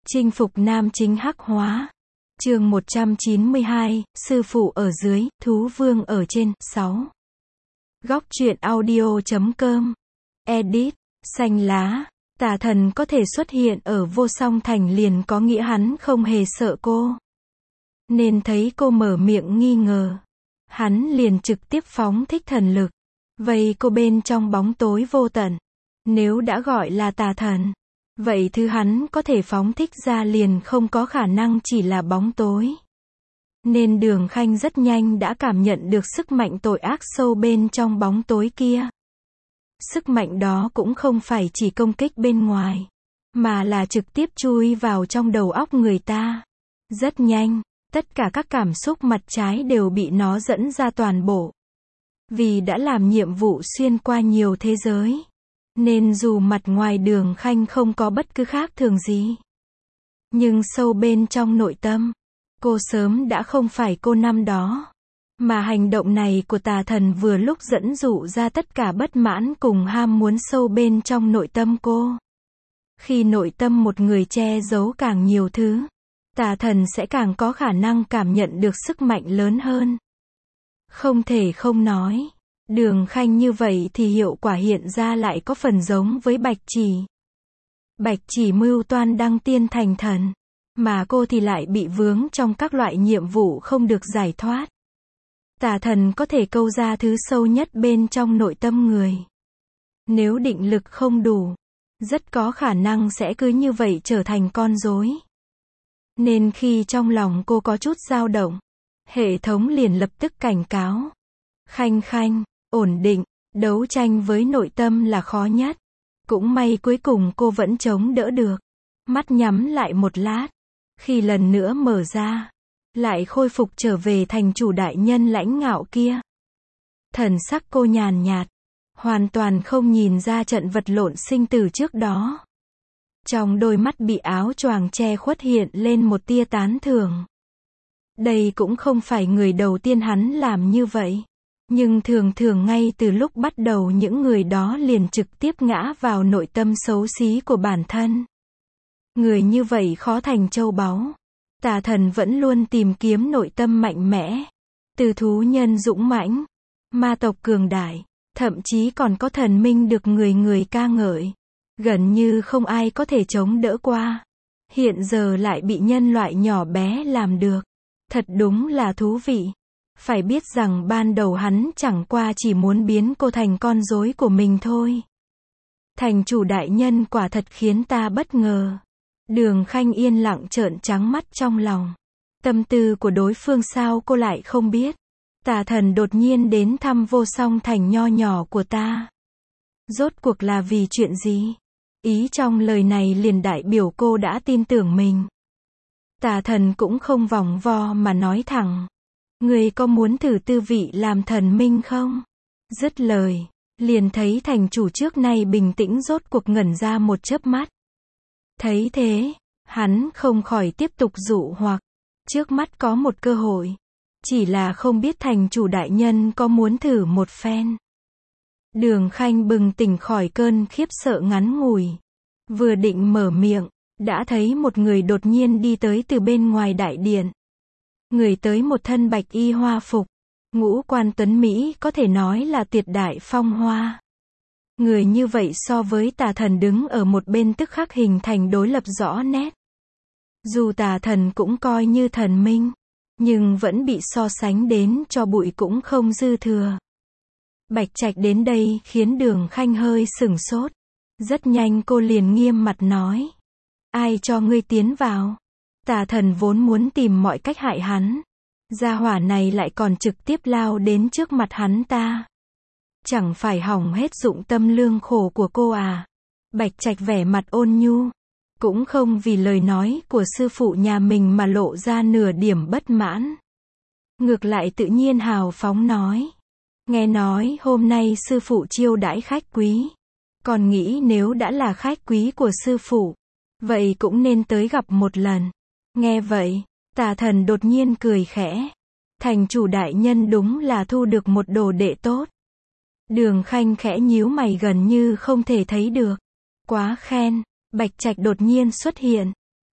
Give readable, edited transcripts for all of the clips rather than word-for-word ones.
Chinh phục nam chính hắc hóa. Chương 192, sư phụ ở dưới, thú vương ở trên. 6. Góc truyện audio.com. Edit. Xanh lá. Tà thần có thể xuất hiện ở Vô Song Thành liền có nghĩa hắn không hề sợ cô. Nên thấy cô mở miệng nghi ngờ, hắn liền trực tiếp phóng thích thần lực, vây cô bên trong bóng tối vô tận. Nếu đã gọi là tà thần, vậy thứ hắn có thể phóng thích ra liền không có khả năng chỉ là bóng tối. Nên Đường Khanh rất nhanh đã cảm nhận được sức mạnh tội ác sâu bên trong bóng tối kia. Sức mạnh đó cũng không phải chỉ công kích bên ngoài, mà là trực tiếp chui vào trong đầu óc người ta. Rất nhanh, tất cả các cảm xúc mặt trái đều bị nó dẫn ra toàn bộ. Vì đã làm nhiệm vụ xuyên qua nhiều thế giới, nên dù mặt ngoài Đường Khanh không có bất cứ khác thường gì, nhưng sâu bên trong nội tâm, cô sớm đã không phải cô năm đó. Mà hành động này của tà thần vừa lúc dẫn dụ ra tất cả bất mãn cùng ham muốn sâu bên trong nội tâm cô. Khi nội tâm một người che giấu càng nhiều thứ, tà thần sẽ càng có khả năng cảm nhận được sức mạnh lớn hơn. Không thể không nói, Đường Khanh như vậy thì hiệu quả hiện ra lại có phần giống với Bạch Chỉ. Bạch Chỉ mưu toan đăng tiên thành thần, mà cô thì lại bị vướng trong các loại nhiệm vụ không được giải thoát. Tà thần có thể câu ra thứ sâu nhất bên trong nội tâm người. Nếu định lực không đủ, rất có khả năng sẽ cứ như vậy trở thành con rối. Nên khi trong lòng cô có chút dao động, hệ thống liền lập tức cảnh cáo. Khanh Khanh, ổn định, đấu tranh với nội tâm là khó nhất. Cũng may cuối cùng cô vẫn chống đỡ được. Mắt nhắm lại một lát, khi lần nữa mở ra, lại khôi phục trở về thành chủ đại nhân lãnh ngạo kia. Thần sắc cô nhàn nhạt, hoàn toàn không nhìn ra trận vật lộn sinh tử trước đó. Trong đôi mắt bị áo choàng che khuất hiện lên một tia tán thưởng. Đây cũng không phải người đầu tiên hắn làm như vậy. Nhưng thường thường ngay từ lúc bắt đầu những người đó liền trực tiếp ngã vào nội tâm xấu xí của bản thân. Người như vậy khó thành châu báu. Tà thần vẫn luôn tìm kiếm nội tâm mạnh mẽ, từ thú nhân dũng mãnh, ma tộc cường đại, thậm chí còn có thần minh được người người ca ngợi. Gần như không ai có thể chống đỡ qua. Hiện giờ lại bị nhân loại nhỏ bé làm được. Thật đúng là thú vị. Phải biết rằng ban đầu hắn chẳng qua chỉ muốn biến cô thành con rối của mình thôi. Thành chủ đại nhân quả thật khiến ta bất ngờ. Đường Khanh yên lặng trợn trắng mắt trong lòng. Tâm tư của đối phương sao cô lại không biết. Tà thần đột nhiên đến thăm Vô Song Thành nho nhỏ của ta. Rốt cuộc là vì chuyện gì? Ý trong lời này liền đại biểu cô đã tin tưởng mình. Tà thần cũng không vòng vo mà nói thẳng. Người có muốn thử tư vị làm thần minh không? Dứt lời, liền thấy thành chủ trước nay bình tĩnh rốt cuộc ngẩn ra một chớp mắt. Thấy thế, hắn không khỏi tiếp tục dụ hoặc. Trước mắt có một cơ hội. Chỉ là không biết thành chủ đại nhân có muốn thử một phen. Đường Khanh bừng tỉnh khỏi cơn khiếp sợ ngắn ngủi. Vừa định mở miệng, đã thấy một người đột nhiên đi tới từ bên ngoài đại điện. Người tới một thân bạch y hoa phục, ngũ quan tuấn Mỹ có thể nói là tuyệt đại phong hoa. Người như vậy so với tà thần đứng ở một bên tức khắc hình thành đối lập rõ nét. Dù tà thần cũng coi như thần minh, nhưng vẫn bị so sánh đến cho bụi cũng không dư thừa. Bạch Trạch đến đây khiến Đường Khanh hơi sửng sốt. Rất nhanh cô liền nghiêm mặt nói. Ai cho ngươi tiến vào? Tà thần vốn muốn tìm mọi cách hại hắn. Gia hỏa này lại còn trực tiếp lao đến trước mặt hắn ta. Chẳng phải hỏng hết dụng tâm lương khổ của cô à? Bạch Trạch vẻ mặt ôn nhu. Cũng không vì lời nói của sư phụ nhà mình mà lộ ra nửa điểm bất mãn. Ngược lại tự nhiên hào phóng nói. Nghe nói hôm nay sư phụ chiêu đãi khách quý. Còn nghĩ nếu đã là khách quý của sư phụ, vậy cũng nên tới gặp một lần. Nghe vậy, tà thần đột nhiên cười khẽ. Thành chủ đại nhân đúng là thu được một đồ đệ tốt. Đường Khanh khẽ nhíu mày gần như không thể thấy được. Quá khen. Bạch Trạch đột nhiên xuất hiện.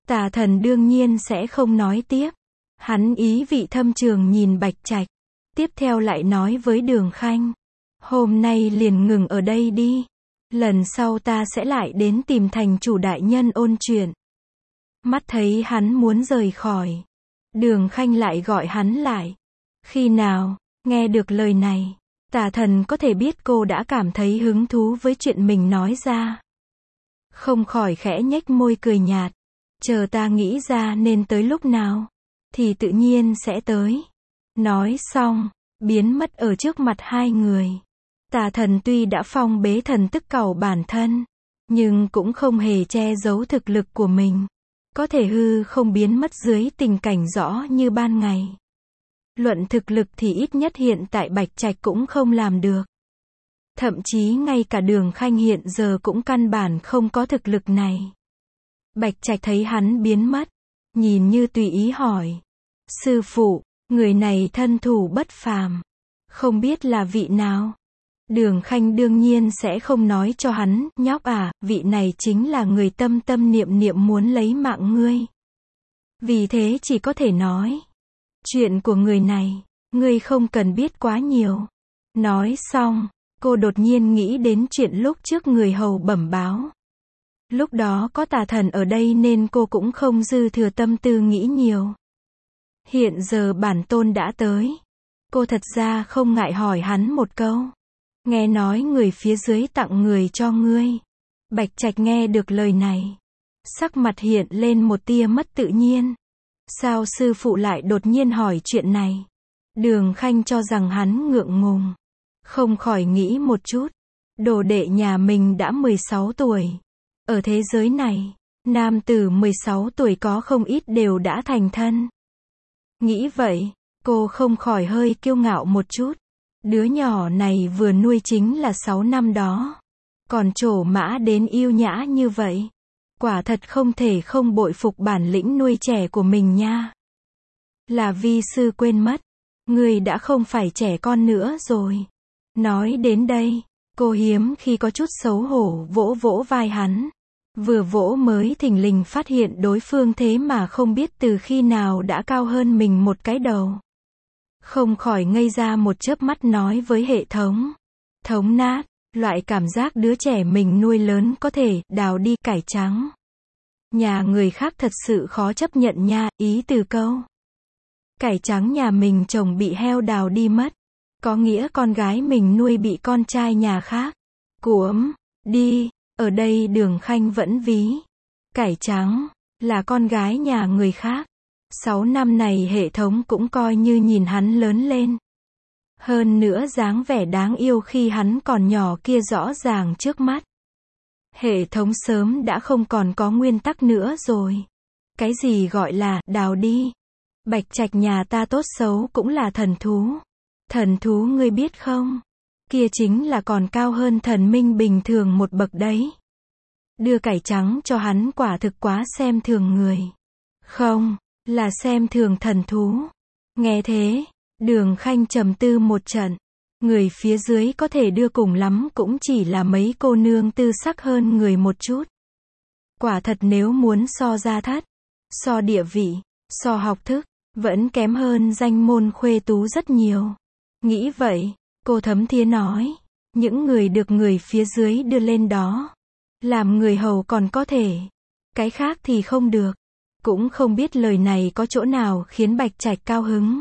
Tà thần đương nhiên sẽ không nói tiếp. Hắn ý vị thâm trường nhìn Bạch Trạch. Tiếp theo lại nói với Đường Khanh. Hôm nay liền ngừng ở đây đi. Lần sau ta sẽ lại đến tìm thành chủ đại nhân ôn chuyện. Mắt thấy hắn muốn rời khỏi. Đường Khanh lại gọi hắn lại. Khi nào, nghe được lời này, tà thần có thể biết cô đã cảm thấy hứng thú với chuyện mình nói ra. Không khỏi khẽ nhếch môi cười nhạt. Chờ ta nghĩ ra nên tới lúc nào, thì tự nhiên sẽ tới. Nói xong, biến mất ở trước mặt hai người. Tà thần tuy đã phong bế thần tức cầu bản thân, nhưng cũng không hề che giấu thực lực của mình. Có thể hư không biến mất dưới tình cảnh rõ như ban ngày. Luận thực lực thì ít nhất hiện tại Bạch Trạch cũng không làm được. Thậm chí ngay cả Đường Khanh hiện giờ cũng căn bản không có thực lực này. Bạch Trạch thấy hắn biến mất, nhìn như tùy ý hỏi. Sư phụ, người này thân thủ bất phàm. Không biết là vị nào? Đường Khanh đương nhiên sẽ không nói cho hắn, nhóc à, vị này chính là người tâm tâm niệm niệm muốn lấy mạng ngươi. Vì thế chỉ có thể nói. Chuyện của người này, ngươi không cần biết quá nhiều. Nói xong, cô đột nhiên nghĩ đến chuyện lúc trước người hầu bẩm báo. Lúc đó có tà thần ở đây nên cô cũng không dư thừa tâm tư nghĩ nhiều. Hiện giờ bản tôn đã tới. Cô thật ra không ngại hỏi hắn một câu. Nghe nói người phía dưới tặng người cho ngươi. Bạch Trạch nghe được lời này. Sắc mặt hiện lên một tia mất tự nhiên. Sao sư phụ lại đột nhiên hỏi chuyện này? Đường Khanh cho rằng hắn ngượng ngùng. Không khỏi nghĩ một chút. Đồ đệ nhà mình đã 16 tuổi. Ở thế giới này, nam tử 16 tuổi có không ít đều đã thành thân. Nghĩ vậy, cô không khỏi hơi kiêu ngạo một chút. Đứa nhỏ này vừa nuôi chính là 6 năm đó. Còn trổ mã đến yêu nhã như vậy. Quả thật không thể không bội phục bản lĩnh nuôi trẻ của mình nha. Là vi sư quên mất. Người đã không phải trẻ con nữa rồi. Nói đến đây, cô hiếm khi có chút xấu hổ vỗ vỗ vai hắn. Vừa vỗ mới thình lình phát hiện đối phương thế mà không biết từ khi nào đã cao hơn mình một cái đầu. Không khỏi ngây ra một chớp mắt nói với hệ thống. Thống nát, loại cảm giác đứa trẻ mình nuôi lớn có thể đào đi cải trắng. Nhà người khác thật sự khó chấp nhận nha, ý từ câu. Cải trắng nhà mình chồng bị heo đào đi mất. Có nghĩa con gái mình nuôi bị con trai nhà khác. Cuỗm, đi, ở đây Đường Khanh vẫn ví. Cải trắng, là con gái nhà người khác. 6 năm này hệ thống cũng coi như nhìn hắn lớn lên. Hơn nữa dáng vẻ đáng yêu khi hắn còn nhỏ kia rõ ràng trước mắt. Hệ thống sớm đã không còn có nguyên tắc nữa rồi. Cái gì gọi là đào đi? Bạch Trạch nhà ta tốt xấu cũng là thần thú. Thần thú ngươi biết không? Kia chính là còn cao hơn thần minh bình thường một bậc đấy. Đưa cải trắng cho hắn quả thực quá xem thường người. Không, là xem thường thần thú. Nghe thế, Đường Khanh trầm tư một trận. Người phía dưới có thể đưa cùng lắm cũng chỉ là mấy cô nương tư sắc hơn người một chút. Quả thật nếu muốn so gia thất, so địa vị, so học thức, vẫn kém hơn danh môn khuê tú rất nhiều. Nghĩ vậy, cô thấm thía nói, những người được người phía dưới đưa lên đó, làm người hầu còn có thể, cái khác thì không được. Cũng không biết lời này có chỗ nào khiến Bạch Trạch cao hứng.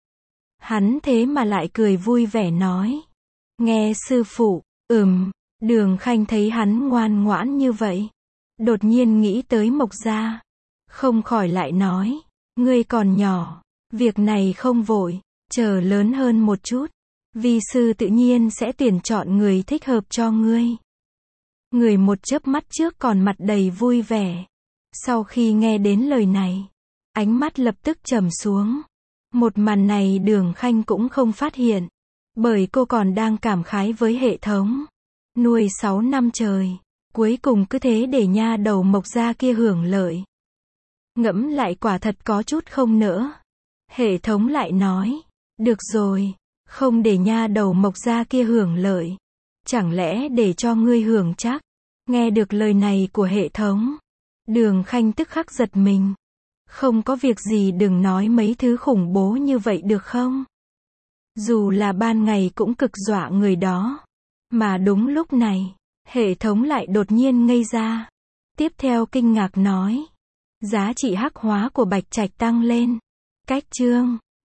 Hắn thế mà lại cười vui vẻ nói. Nghe sư phụ, Đường Khanh thấy hắn ngoan ngoãn như vậy. Đột nhiên nghĩ tới Mộc Gia. Không khỏi lại nói. Ngươi còn nhỏ. Việc này không vội. Chờ lớn hơn một chút. Vi sư tự nhiên sẽ tuyển chọn người thích hợp cho ngươi. Người một chớp mắt trước còn mặt đầy vui vẻ. Sau khi nghe đến lời này, ánh mắt lập tức trầm xuống. Một màn này Đường Khanh cũng không phát hiện. Bởi cô còn đang cảm khái với hệ thống. Nuôi 6 năm trời. Cuối cùng cứ thế để nha đầu Mộc Gia kia hưởng lợi. Ngẫm lại quả thật có chút không nỡ. Hệ thống lại nói. Được rồi. Không để nha đầu Mộc Gia kia hưởng lợi. Chẳng lẽ để cho ngươi hưởng chắc. Nghe được lời này của hệ thống. Đường Khanh tức khắc giật mình. Không có việc gì đừng nói mấy thứ khủng bố như vậy được không? Dù là ban ngày cũng cực dọa người đó. Mà đúng lúc này, hệ thống lại đột nhiên ngây ra. Tiếp theo kinh ngạc nói. Giá trị hắc hóa của Bạch Trạch tăng lên. Cách chương